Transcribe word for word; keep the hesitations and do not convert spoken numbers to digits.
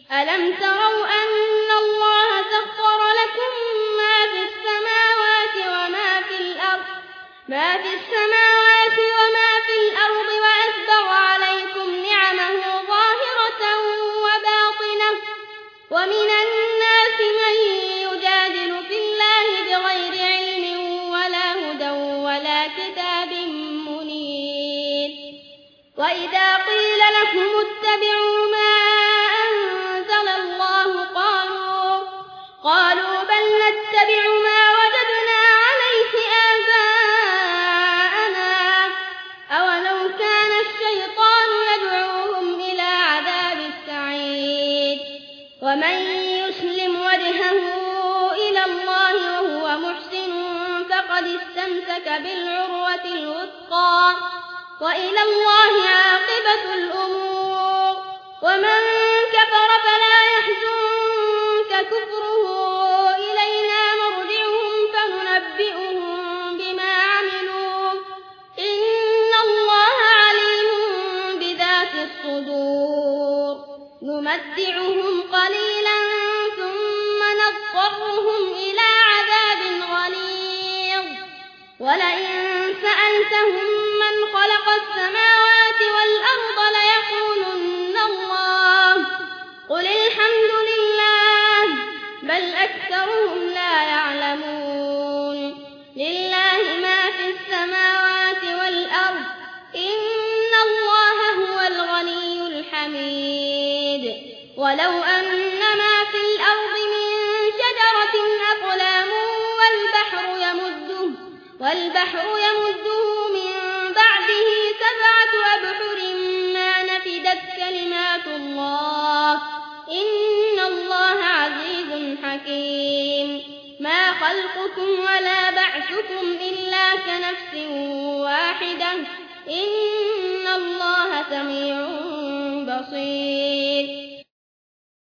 ألم تروا أن الله سخر لكم ما في السماوات وما في الأرض ما في السماوات وما في الأرض وأسبغ عليكم نعمه ظاهرة وباطنة ومن الناس من يجادل في الله بغير علم ولا هدى ولا كتاب منير وإذا قيل لهم اتبعوا ما أنزل الله قالوا قالوا بل نتبع ما وجدنا عليه آباءنا أولو كان الشيطان يدعوهم إلى عذاب السعير ومن يسلم وجهه إلى الله وهو محسن فقد استمسك بالعروة الوثقى وإلى الله عاقبة الأمور ومن كفر فلا يحزنك كفره إلينا مرجعهم فننبئهم بما عملوا إن الله عليم بذات الصدور نمتعهم قليلا ثم نضطرهم إلى عذاب غليظ ولئن سألتهم من خلق السماوات والأرض ليقولن الله قل الحمد لله بل أكثرهم لا يعلمون لله ما في السماوات والأرض إن الله هو الغني الحميد ولو أن ما في الأرض من شجرة أقلام والبحر يمده والبحر يمده من بعده سبعة أبحر ما نفدت كلمات الله إن الله عزيز حكيم ما خلقكم ولا بعثكم إلا كنفس واحدة إن الله سميع بصير